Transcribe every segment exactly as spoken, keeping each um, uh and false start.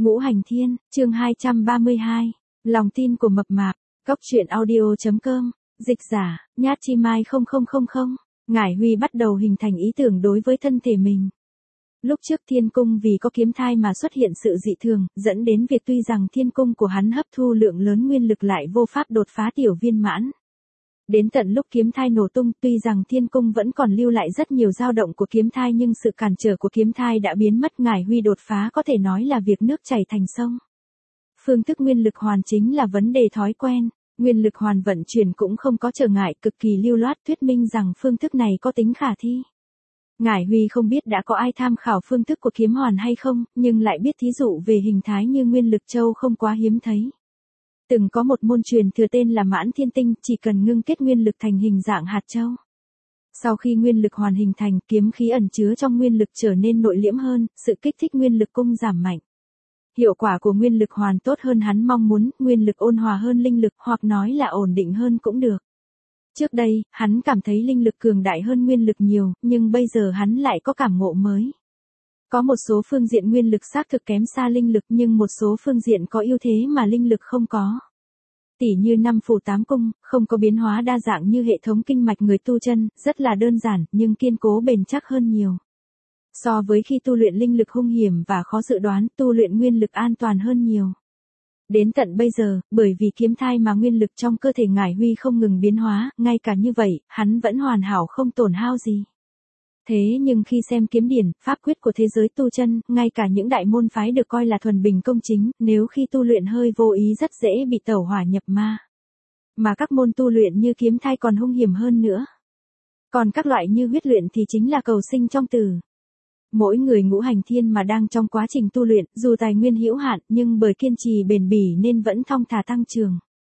Ngũ Hành Thiên, chương hai trăm ba mươi hai. Lòng tin của mập mạp. Cốc truyện audio chấm com. Dịch giả, Nhát Chi Mai không không không không. Ngải Huy bắt đầu hình thành ý tưởng đối với thân thể mình. Lúc trước Thiên Cung vì có kiếm thai mà xuất hiện sự dị thường, dẫn đến việc tuy rằng Thiên Cung của hắn hấp thu lượng lớn nguyên lực lại vô pháp đột phá tiểu viên mãn. Đến tận lúc kiếm thai nổ tung, tuy rằng Thiên Cung vẫn còn lưu lại rất nhiều dao động của kiếm thai nhưng sự cản trở của kiếm thai đã biến mất. Ngải Huy đột phá có thể nói là việc nước chảy thành sông. Phương thức nguyên lực hoàn chính là vấn đề thói quen, nguyên lực hoàn vận chuyển cũng không có trở ngại, cực kỳ lưu loát, thuyết minh rằng phương thức này có tính khả thi. Ngải Huy không biết đã có ai tham khảo phương thức của kiếm hoàn hay không, nhưng lại biết thí dụ về hình thái như nguyên lực châu không quá hiếm thấy. Từng có một môn truyền thừa tên là Mãn Thiên Tinh, chỉ cần ngưng kết nguyên lực thành hình dạng hạt châu. Sau khi nguyên lực hoàn hình thành, kiếm khí ẩn chứa trong nguyên lực trở nên nội liễm hơn, sự kích thích nguyên lực cung giảm mạnh. Hiệu quả của nguyên lực hoàn tốt hơn hắn mong muốn, nguyên lực ôn hòa hơn linh lực, hoặc nói là ổn định hơn cũng được. Trước đây, hắn cảm thấy linh lực cường đại hơn nguyên lực nhiều, nhưng bây giờ hắn lại có cảm ngộ mới. Có một số phương diện nguyên lực xác thực kém xa linh lực, nhưng một số phương diện có ưu thế mà linh lực không có. Tỉ như năm phủ tám cung, không có biến hóa đa dạng như hệ thống kinh mạch người tu chân, rất là đơn giản, nhưng kiên cố bền chắc hơn nhiều. So với khi tu luyện linh lực hung hiểm và khó dự đoán, tu luyện nguyên lực an toàn hơn nhiều. Đến tận bây giờ, bởi vì kiếm thai mà nguyên lực trong cơ thể Ngải Huy không ngừng biến hóa, ngay cả như vậy, hắn vẫn hoàn hảo không tổn hao gì. Thế nhưng khi xem kiếm điển, pháp quyết của thế giới tu chân, ngay cả những đại môn phái được coi là thuần bình công chính, nếu khi tu luyện hơi vô ý rất dễ bị tẩu hỏa nhập ma. Mà các môn tu luyện như kiếm thai còn hung hiểm hơn nữa. Còn các loại như huyết luyện thì chính là cầu sinh trong tử. Mỗi người ngũ hành thiên mà đang trong quá trình tu luyện, dù tài nguyên hữu hạn, nhưng bởi kiên trì bền bỉ nên vẫn thong thả tăng trưởng.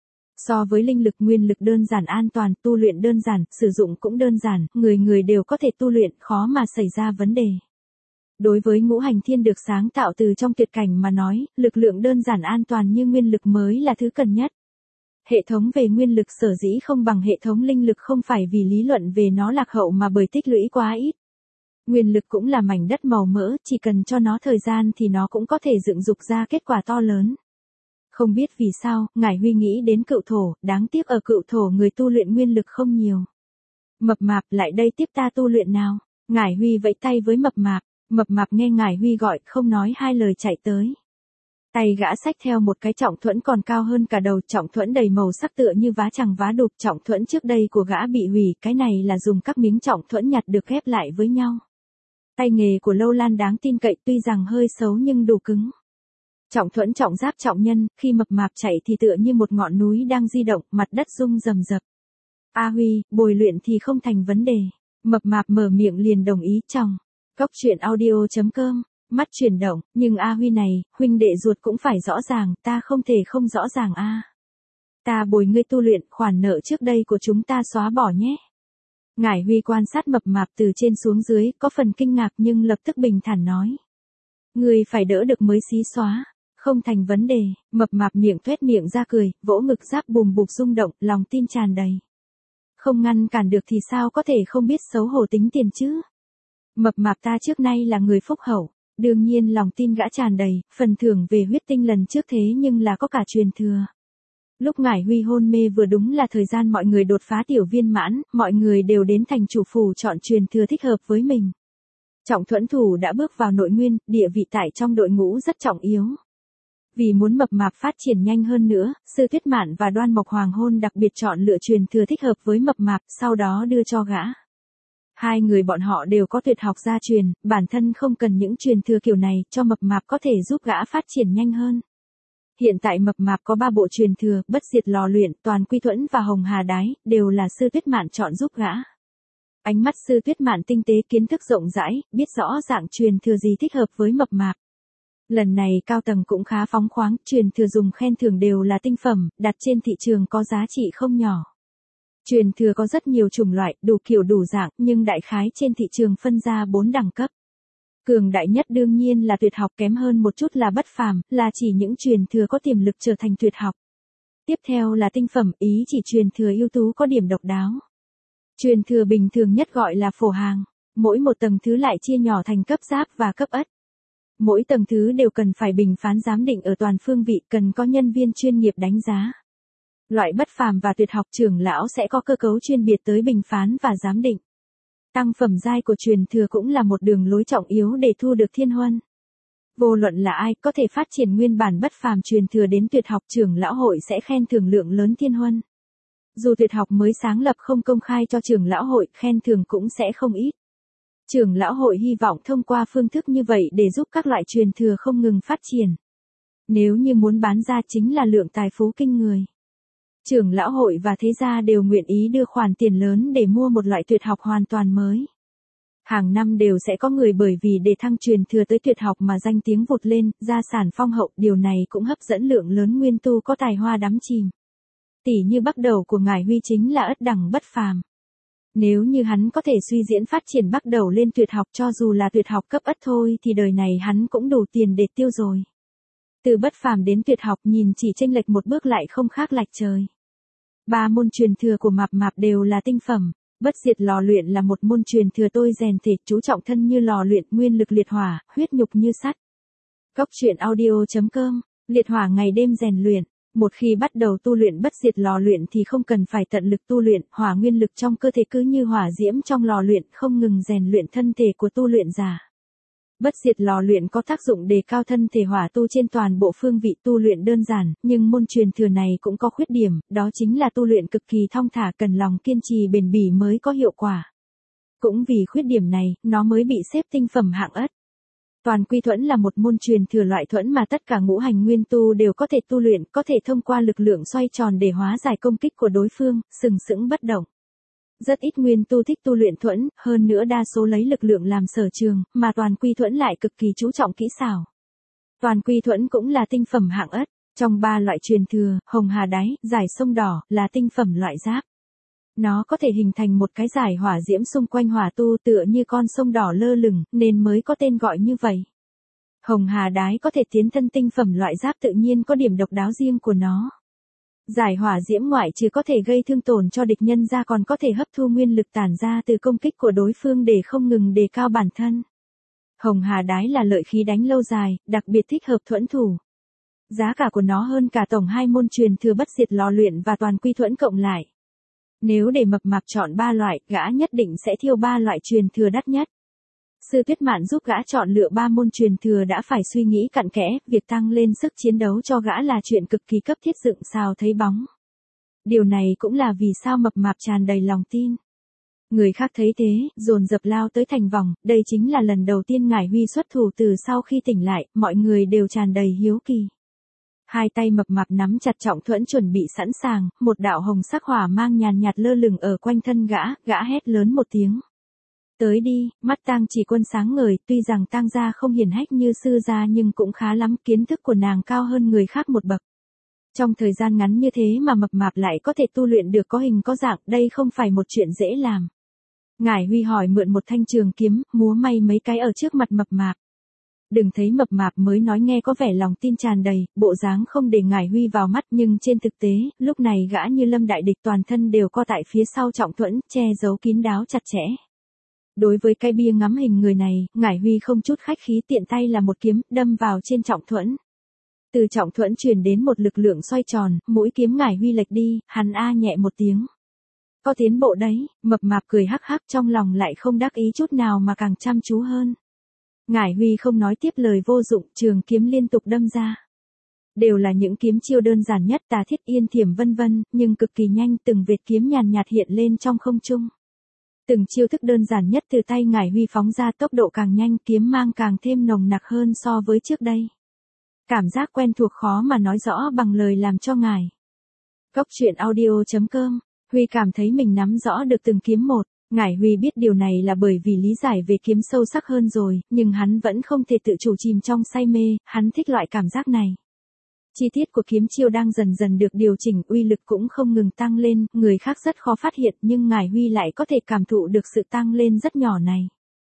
So với linh lực, nguyên lực đơn giản an toàn, tu luyện đơn giản, sử dụng cũng đơn giản, người người đều có thể tu luyện, khó mà xảy ra vấn đề. Đối với ngũ hành thiên được sáng tạo từ trong tuyệt cảnh mà nói, lực lượng đơn giản an toàn như nguyên lực mới là thứ cần nhất. Hệ thống về nguyên lực sở dĩ không bằng hệ thống linh lực không phải vì lý luận về nó lạc hậu mà bởi tích lũy quá ít. Nguyên lực cũng là mảnh đất màu mỡ, chỉ cần cho nó thời gian thì nó cũng có thể dựng dục ra kết quả to lớn. Không biết vì sao, Ngải Huy nghĩ đến cựu thổ, đáng tiếc ở cựu thổ người tu luyện nguyên lực không nhiều. Mập mạp, lại đây tiếp ta tu luyện nào. Ngải Huy vẫy tay với mập mạp, mập mạp nghe Ngải Huy gọi, không nói hai lời chạy tới. Tay gã xách theo một cái trọng thuẫn còn cao hơn cả đầu, trọng thuẫn đầy màu sắc tựa như vá chẳng vá đục, trọng thuẫn trước đây của gã bị hủy, cái này là dùng các miếng trọng thuẫn nhặt được ghép lại với nhau. Tay nghề của Lâu Lan đáng tin cậy, tuy rằng hơi xấu nhưng đủ cứng. Trọng thuẫn trọng giáp trọng nhân, khi mập mạp chạy thì tựa như một ngọn núi đang di động, mặt đất rung rầm rập. A Huy, bồi luyện thì không thành vấn đề. Mập mạp mở miệng liền đồng ý chồng. Cốc truyện audio chấm com. Mắt chuyển động, nhưng A Huy này, huynh đệ ruột cũng phải rõ ràng, ta không thể không rõ ràng a. Ta bồi ngươi tu luyện, khoản nợ trước đây của chúng ta xóa bỏ nhé. Ngải Huy quan sát mập mạp từ trên xuống dưới, có phần kinh ngạc nhưng lập tức bình thản nói. Ngươi phải đỡ được mới xí xóa. Không thành vấn đề, mập mạp miệng tuét miệng ra cười, vỗ ngực giáp bùm bụp rung động, lòng tin tràn đầy. Không ngăn cản được thì sao có thể không biết xấu hổ tính tiền chứ. Mập mạp ta trước nay là người phúc hậu, đương nhiên lòng tin gã tràn đầy, phần thưởng về huyết tinh lần trước thế nhưng là có cả truyền thừa. Lúc Ngải Huy hôn mê vừa đúng là thời gian mọi người đột phá tiểu viên mãn, mọi người đều đến thành chủ phủ chọn truyền thừa thích hợp với mình. Trọng thuẫn thủ đã bước vào nội nguyên, địa vị tại trong đội ngũ rất trọng yếu. Vì muốn mập mạp phát triển nhanh hơn nữa, Sư Tuyết Mạn và Đoan Mộc Hoàng Hôn đặc biệt chọn lựa truyền thừa thích hợp với mập mạp, sau đó đưa cho gã. Hai người bọn họ đều có tuyệt học gia truyền, bản thân không cần những truyền thừa kiểu này, cho mập mạp có thể giúp gã phát triển nhanh hơn. Hiện tại mập mạp có ba bộ truyền thừa, Bất Diệt Lò Luyện, Toàn Quy Thuẫn và Hồng Hà Đái, đều là Sư Tuyết Mạn chọn giúp gã. Ánh mắt Sư Tuyết Mạn tinh tế, kiến thức rộng rãi, biết rõ dạng truyền thừa gì thích hợp với mập mạp. Lần này cao tầng cũng khá phóng khoáng, truyền thừa dùng khen thưởng đều là tinh phẩm, đặt trên thị trường có giá trị không nhỏ. Truyền thừa có rất nhiều chủng loại, đủ kiểu đủ dạng, nhưng đại khái trên thị trường phân ra bốn đẳng cấp. Cường đại nhất đương nhiên là tuyệt học, kém hơn một chút là bất phàm, là chỉ những truyền thừa có tiềm lực trở thành tuyệt học. Tiếp theo là tinh phẩm, ý chỉ truyền thừa ưu tú có điểm độc đáo. Truyền thừa bình thường nhất gọi là phổ hàng, mỗi một tầng thứ lại chia nhỏ thành cấp giáp và cấp ất. Mỗi tầng thứ đều cần phải bình phán giám định ở toàn phương vị, cần có nhân viên chuyên nghiệp đánh giá. Loại bất phàm và tuyệt học trưởng lão sẽ có cơ cấu chuyên biệt tới bình phán và giám định. Tăng phẩm giai của truyền thừa cũng là một đường lối trọng yếu để thu được thiên huân. Vô luận là ai có thể phát triển nguyên bản bất phàm truyền thừa đến tuyệt học, trưởng lão hội sẽ khen thưởng lượng lớn thiên huân. Dù tuyệt học mới sáng lập không công khai cho trưởng lão hội, khen thưởng cũng sẽ không ít. Trưởng lão hội hy vọng thông qua phương thức như vậy để giúp các loại truyền thừa không ngừng phát triển. Nếu như muốn bán ra chính là lượng tài phú kinh người. Trưởng lão hội và thế gia đều nguyện ý đưa khoản tiền lớn để mua một loại tuyệt học hoàn toàn mới. Hàng năm đều sẽ có người bởi vì để thăng truyền thừa tới tuyệt học mà danh tiếng vụt lên, gia sản phong hậu, điều này cũng hấp dẫn lượng lớn nguyên tu có tài hoa đắm chìm. Tỷ như bắc đầu của ngài Huy chính là ất đẳng bất phàm. Nếu như hắn có thể suy diễn phát triển bắc đầu lên tuyệt học, cho dù là tuyệt học cấp ất thôi thì đời này hắn cũng đủ tiền để tiêu rồi. Từ bất phàm đến tuyệt học nhìn chỉ chênh lệch một bước lại không khác lệch trời. Ba môn truyền thừa của Mạp Mạp đều là tinh phẩm. Bất diệt lò luyện là một môn truyền thừa tôi rèn thể, chú trọng thân như lò luyện, nguyên lực liệt hỏa, huyết nhục như sắt. Cốc truyện audio chấm com, liệt hỏa ngày đêm rèn luyện. Một khi bắt đầu tu luyện bất diệt lò luyện thì không cần phải tận lực tu luyện, hỏa nguyên lực trong cơ thể cứ như hỏa diễm trong lò luyện, không ngừng rèn luyện thân thể của tu luyện giả. Bất diệt lò luyện có tác dụng đề cao thân thể hỏa tu trên toàn bộ phương vị, tu luyện đơn giản, nhưng môn truyền thừa này cũng có khuyết điểm, đó chính là tu luyện cực kỳ thong thả, cần lòng kiên trì bền bỉ mới có hiệu quả. Cũng vì khuyết điểm này, nó mới bị xếp tinh phẩm hạng ất. Toàn quy thuẫn là một môn truyền thừa loại thuẫn mà tất cả ngũ hành nguyên tu đều có thể tu luyện, có thể thông qua lực lượng xoay tròn để hóa giải công kích của đối phương, sừng sững bất động. Rất ít nguyên tu thích tu luyện thuẫn, hơn nữa đa số lấy lực lượng làm sở trường, mà toàn quy thuẫn lại cực kỳ chú trọng kỹ xảo. Toàn quy thuẫn cũng là tinh phẩm hạng ất. Trong ba loại truyền thừa, hồng hà đáy, giải sông đỏ, là tinh phẩm loại giáp. Nó có thể hình thành một cái giải hỏa diễm xung quanh hỏa tu tựa như con sông đỏ lơ lửng, nên mới có tên gọi như vậy. Hồng hà đái có thể tiến thân tinh phẩm loại giáp tự nhiên có điểm độc đáo riêng của nó. Giải hỏa diễm ngoại trừ có thể gây thương tổn cho địch nhân ra còn có thể hấp thu nguyên lực tản ra từ công kích của đối phương để không ngừng đề cao bản thân. Hồng hà đái là lợi khí đánh lâu dài, đặc biệt thích hợp thuẫn thủ. Giá cả của nó hơn cả tổng hai môn truyền thừa bất diệt lò luyện và toàn quy thuẫn cộng lại. Nếu để Mập Mạp chọn ba loại, gã nhất định sẽ thiêu ba loại truyền thừa đắt nhất. Sư Tuyết Mạn giúp gã chọn lựa ba môn truyền thừa đã phải suy nghĩ cặn kẽ, việc tăng lên sức chiến đấu cho gã là chuyện cực kỳ cấp thiết, dựng sao thấy bóng. Điều này cũng là vì sao Mập Mạp tràn đầy lòng tin. Người khác thấy thế, dồn dập lao tới thành vòng, đây chính là lần đầu tiên ngải Huy xuất thủ từ sau khi tỉnh lại, mọi người đều tràn đầy hiếu kỳ. Hai tay Mập Mạp nắm chặt trọng thuẫn chuẩn bị sẵn sàng, một đạo hồng sắc hỏa mang nhàn nhạt lơ lửng ở quanh thân gã, gã hét lớn một tiếng. Tới đi, mắt Tang Chỉ Quân sáng ngời, tuy rằng Tang gia không hiển hách như sư gia nhưng cũng khá lắm, kiến thức của nàng cao hơn người khác một bậc. Trong thời gian ngắn như thế mà Mập Mạp lại có thể tu luyện được có hình có dạng, đây không phải một chuyện dễ làm. Ngải Huy hỏi mượn một thanh trường kiếm, múa may mấy cái ở trước mặt Mập Mạp. Đừng thấy Mập Mạp mới nói nghe có vẻ lòng tin tràn đầy, bộ dáng không để Ngải Huy vào mắt, nhưng trên thực tế, lúc này gã như lâm đại địch, toàn thân đều co tại phía sau trọng thuẫn, che giấu kín đáo chặt chẽ. Đối với cái bia ngắm hình người này, Ngải Huy không chút khách khí, tiện tay là một kiếm, đâm vào trên trọng thuẫn. Từ trọng thuẫn truyền đến một lực lượng xoay tròn, mũi kiếm Ngải Huy lệch đi, hắn a nhẹ một tiếng. Có tiến bộ đấy, Mập Mạp cười hắc hắc, trong lòng lại không đắc ý chút nào mà càng chăm chú hơn. Ngải Huy không nói tiếp lời vô dụng, trường kiếm liên tục đâm ra. Đều là những kiếm chiêu đơn giản nhất, tà thiết yên thiểm vân vân, nhưng cực kỳ nhanh, từng vệt kiếm nhàn nhạt hiện lên trong không trung. Từng chiêu thức đơn giản nhất từ tay Ngải Huy phóng ra, tốc độ càng nhanh, kiếm mang càng thêm nồng nặc hơn so với trước đây. Cảm giác quen thuộc khó mà nói rõ bằng lời làm cho ngài. Cốc truyện audio chấm com, Huy cảm thấy mình nắm rõ được từng kiếm một. Ngải Huy biết điều này là bởi vì lý giải về kiếm sâu sắc hơn rồi, nhưng hắn vẫn không thể tự chủ chìm trong say mê, hắn thích loại cảm giác này. Chi tiết của kiếm chiêu đang dần dần được điều chỉnh, uy lực cũng không ngừng tăng lên, người khác rất khó phát hiện nhưng Ngải Huy lại có thể cảm thụ được sự tăng lên rất nhỏ này.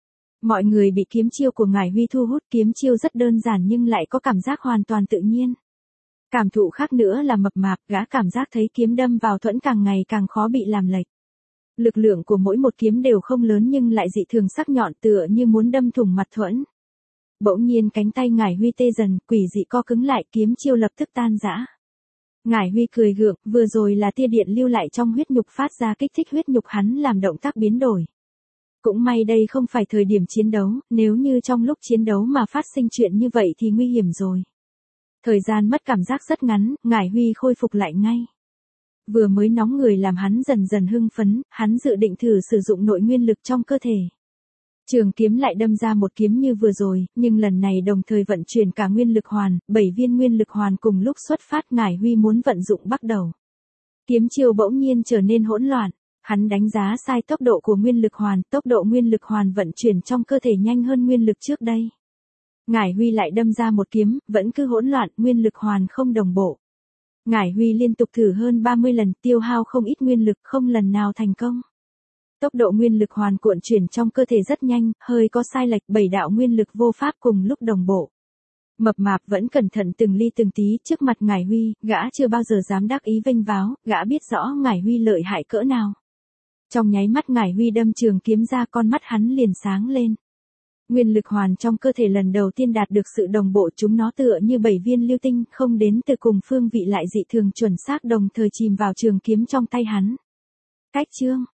Mọi người bị kiếm chiêu của Ngải Huy thu hút, kiếm chiêu rất đơn giản nhưng lại có cảm giác hoàn toàn tự nhiên. Cảm thụ khác nữa là Mập Mạp, gã cảm giác thấy kiếm đâm vào thuẫn càng ngày càng khó bị làm lệch. Lực lượng của mỗi một kiếm đều không lớn nhưng lại dị thường sắc nhọn, tựa như muốn đâm thủng mặt thuẫn. Bỗng nhiên cánh tay Ngải Huy tê dần, quỷ dị co cứng lại, kiếm chiêu lập tức tan rã. Ngải Huy cười gượng, vừa rồi là tia điện lưu lại trong huyết nhục phát ra kích thích huyết nhục hắn làm động tác biến đổi. Cũng may đây không phải thời điểm chiến đấu, nếu như trong lúc chiến đấu mà phát sinh chuyện như vậy thì nguy hiểm rồi. Thời gian mất cảm giác rất ngắn, Ngải Huy khôi phục lại ngay. Vừa mới nóng người làm hắn dần dần hưng phấn, hắn dự định thử sử dụng nội nguyên lực trong cơ thể. Trường kiếm lại đâm ra một kiếm như vừa rồi, nhưng lần này đồng thời vận chuyển cả nguyên lực hoàn, bảy viên nguyên lực hoàn cùng lúc xuất phát. Ngải Huy muốn vận dụng bắt đầu. Kiếm chiêu bỗng nhiên trở nên hỗn loạn, hắn đánh giá sai tốc độ của nguyên lực hoàn, tốc độ nguyên lực hoàn vận chuyển trong cơ thể nhanh hơn nguyên lực trước đây. Ngải Huy lại đâm ra một kiếm, vẫn cứ hỗn loạn, nguyên lực hoàn không đồng bộ. Ngải Huy liên tục thử hơn ba mươi lần, tiêu hao không ít nguyên lực, không lần nào thành công. Tốc độ nguyên lực hoàn cuộn chuyển trong cơ thể rất nhanh, hơi có sai lệch, bảy đạo nguyên lực vô pháp cùng lúc đồng bộ. Mập mạp vẫn cẩn thận từng ly từng tí trước mặt Ngải Huy, gã chưa bao giờ dám đắc ý vênh váo, gã biết rõ Ngải Huy lợi hại cỡ nào. Trong nháy mắt Ngải Huy đâm trường kiếm ra, con mắt hắn liền sáng lên. Nguyên lực hoàn trong cơ thể lần đầu tiên đạt được sự đồng bộ, chúng nó tựa như bảy viên lưu tinh, không đến từ cùng phương vị lại dị thường chuẩn xác đồng thời chìm vào trường kiếm trong tay hắn. Cách chương